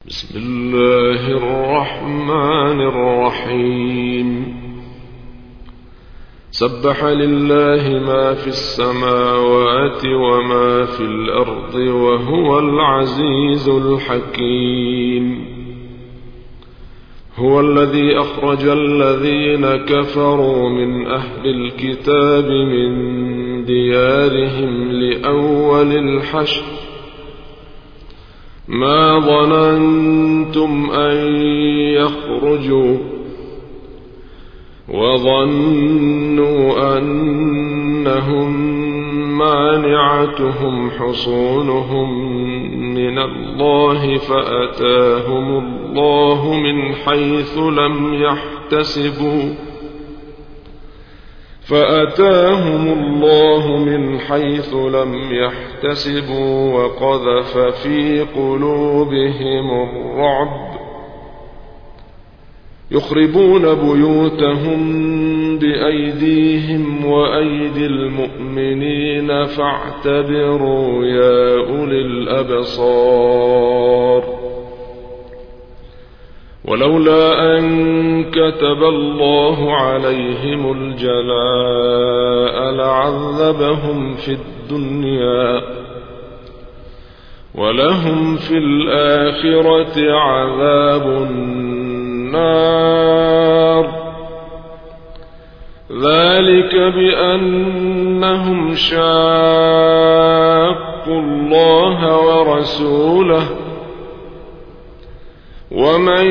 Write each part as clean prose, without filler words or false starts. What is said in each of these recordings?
بسم الله الرحمن الرحيم. سبح لله ما في السماوات وما في الأرض وهو العزيز الحكيم. هو الذي أخرج الذين كفروا من أهل الكتاب من ديارهم لأول الحشر ما ظننتم أن يخرجوا وظنوا أنهم مانعتهم حصونهم من الله فأتاهم الله من حيث لم يحتسبوا وقذف في قلوبهم الرعب يخربون بيوتهم بأيديهم وأيدي المؤمنين فاعتبروا يا أولي الأبصار. ولولا أن كتب الله عليهم الجلاء لعذبهم في الدنيا ولهم في الآخرة عذاب النار. ذلك بأنهم شاقوا الله ورسوله ومن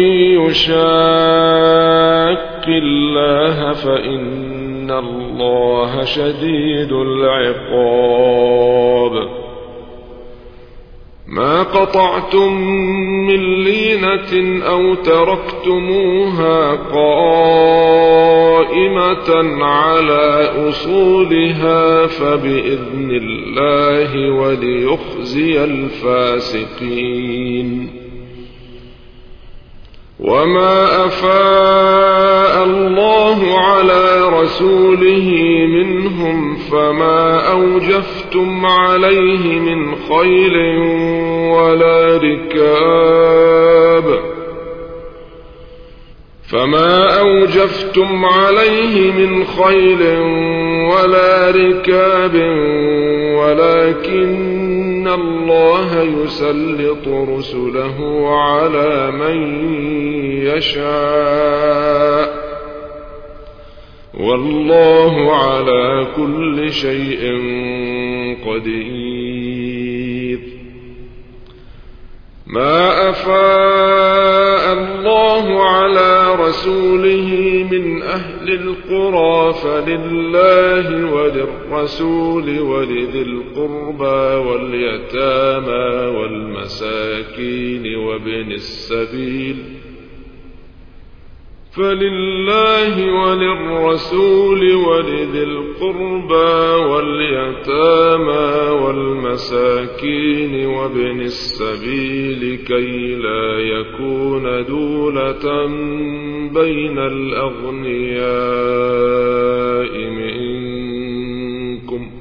يشاق الله فإن الله شديد العقاب. ما قطعتم من لينة أو تركتموها قائمة على أصولها فبإذن الله وليخزي الفاسقين. وما أفاء الله على رسوله منهم فما أوجفتم عليه من خيل ولا ركاب ولكن الله يسلط رسله على من يشاء والله على كل شيء قدير. ما أفاء الله على رسوله من أهل القرى فلله وللرسول ولذي القربى واليتامى والمساكين وابن السبيل كي لا يكون دولة بين الأغنياء منكم.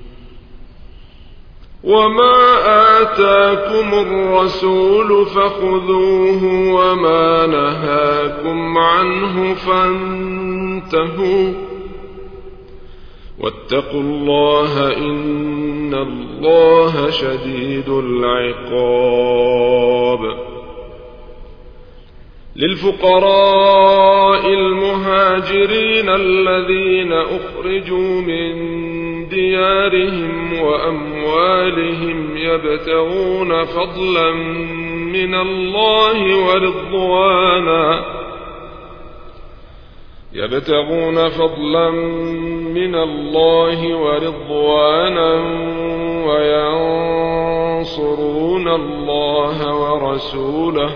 وما آتاكم الرسول فخذوه وما نهاكم عنه فانتهوا واتقوا الله إن الله شديد العقاب. للفقراء المهاجرين الذين أخرجوا من ديارهم وأموالهم يبتغون فضلا من الله ورضوانا وينصرون الله ورسوله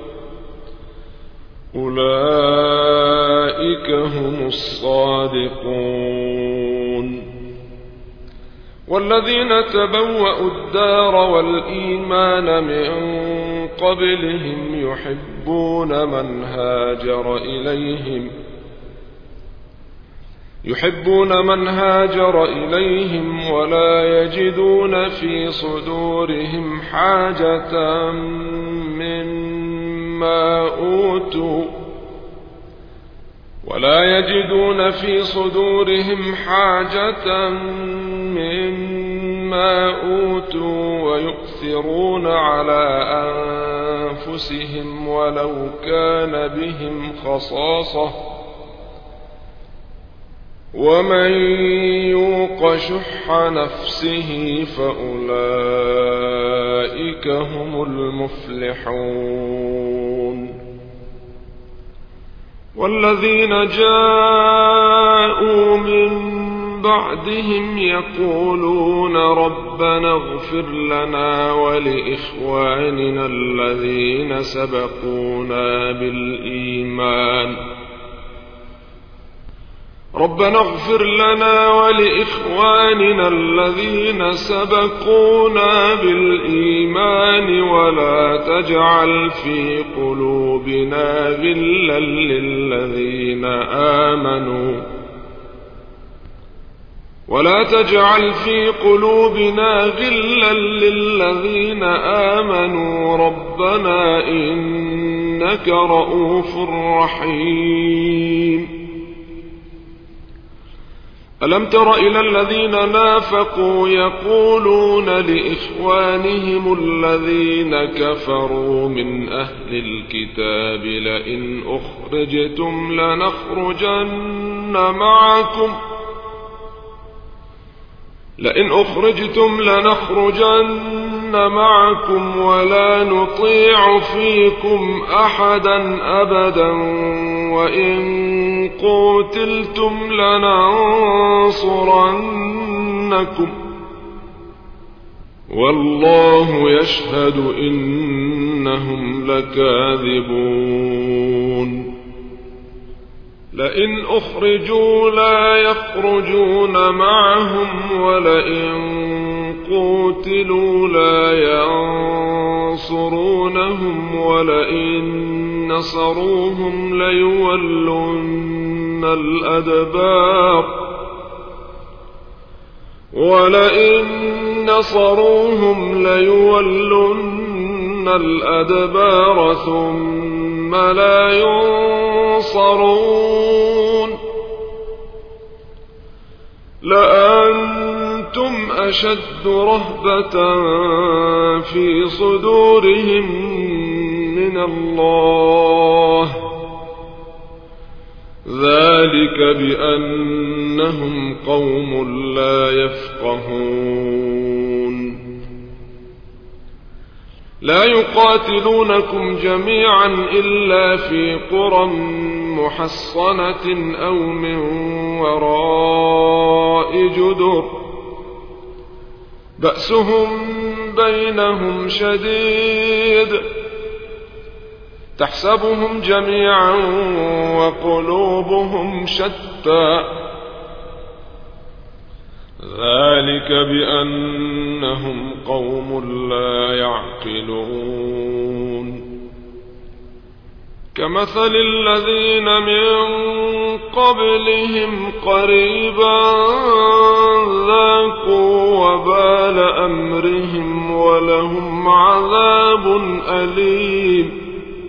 أولئك هم الصادقون. والذين تبوأوا الدار والإيمان من قبلهم يحبون من هاجر إليهم ولا يجدون في صدورهم حاجة من أوتوا ولا يجدون في صدورهم حاجة مما أوتوا ويؤثرون على أنفسهم ولو كان بهم خصاصة ومن يوق شح نفسه فأولئك هم المفلحون والذين جاءوا من بعدهم يقولون ربنا اغفر لنا ولإخواننا الذين سبقونا بالإيمان ربنا اغفر لنا ولإخواننا الذين سبقونا بالإيمان ولا تجعل في قلوبنا غلا للذين آمنوا ربنا إنك رؤوف رحيم ألم تر إلى الذين نافقوا يقولون لإخوانهم الذين كفروا من أهل الكتاب لئن أخرجتم لنخرجن معكم ولا نطيع فيكم أحدا أبدا وإن قتلتم لننصرنكم والله يشهد إنهم لكاذبون لئن أخرجوا لا يخرجون معهم ولئن قتلوا لا ينصرونهم ولئن نصروهم ليولن الأدبار ثم لا ينصرون لأنتم أشد رهبة في صدورهم من الله ذلك بأنهم قوم لا يفقهون لا يقاتلونكم جميعا إلا في قرى محصنة أو من وراء جدر بأسهم بينهم شديد تحسبهم جميعا وقلوبهم شتى ذلك بأنهم قوم لا يعقلون كمثل الذين من قبلهم قريبا ذاقوا وبال أمرهم ولهم عذاب أليم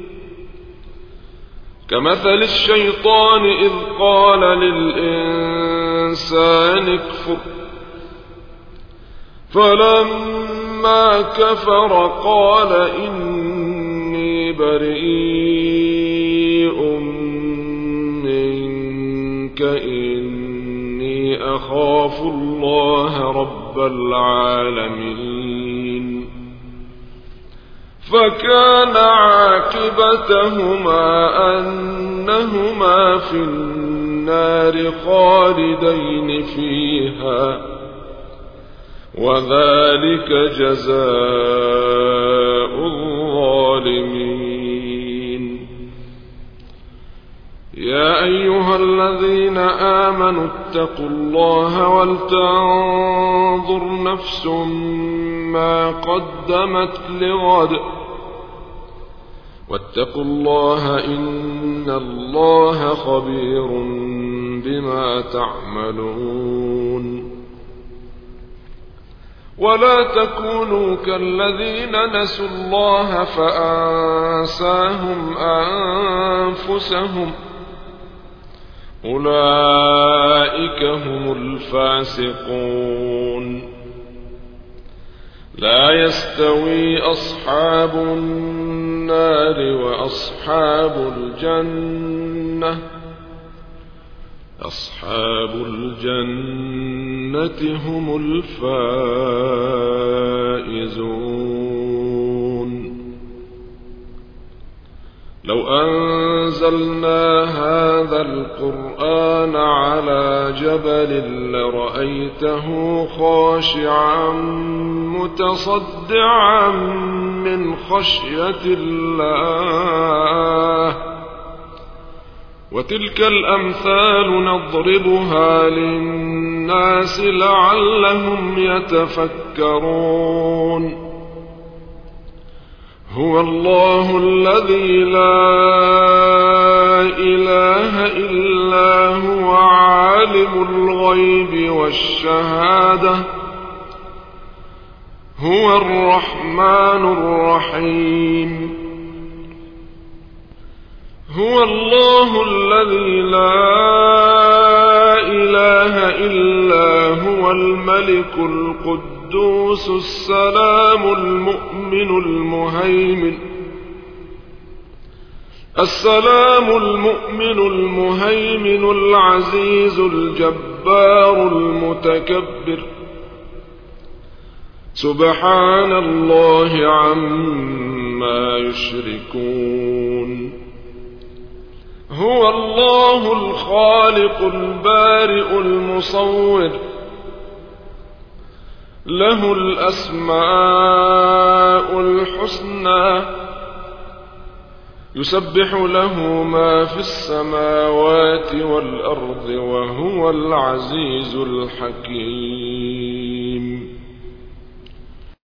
كمثل الشيطان إذ قال للإنسان اكفر فلما كفر قال إني بريء منك إني أخاف الله رب العالمين فكان عاقبتهما أنهما في النار خالدين فيها وذلك جزاء الظالمين يا أيها الذين آمنوا اتقوا الله ولتنظر نفس ما قدمت لغد واتقوا الله إن الله خبير بما تعملون ولا تكونوا كالذين نسوا الله فأنساهم أنفسهم أولئك هم الفاسقون لا يستوي أصحاب النار وأصحاب الجنة أصحاب الجنة هم الفائزون لو أنزلنا هذا القرآن على جبل لرأيته خاشعا متصدعا من خشية الله وتلك الأمثال نضربها للناس لعلهم يتفكرون هو الله الذي لا إله إلا هو عالم الغيب والشهادة هو الرحمن الرحيم هو الله الذي لا إله إلا هو الملك القدوس السلام المؤمن المهيمن العزيز الجبار المتكبر سبحان الله عما يشركون هو الله الخالق البارئ المصور له الأسماء الحسنى يسبح له ما في السماوات والأرض وهو العزيز الحكيم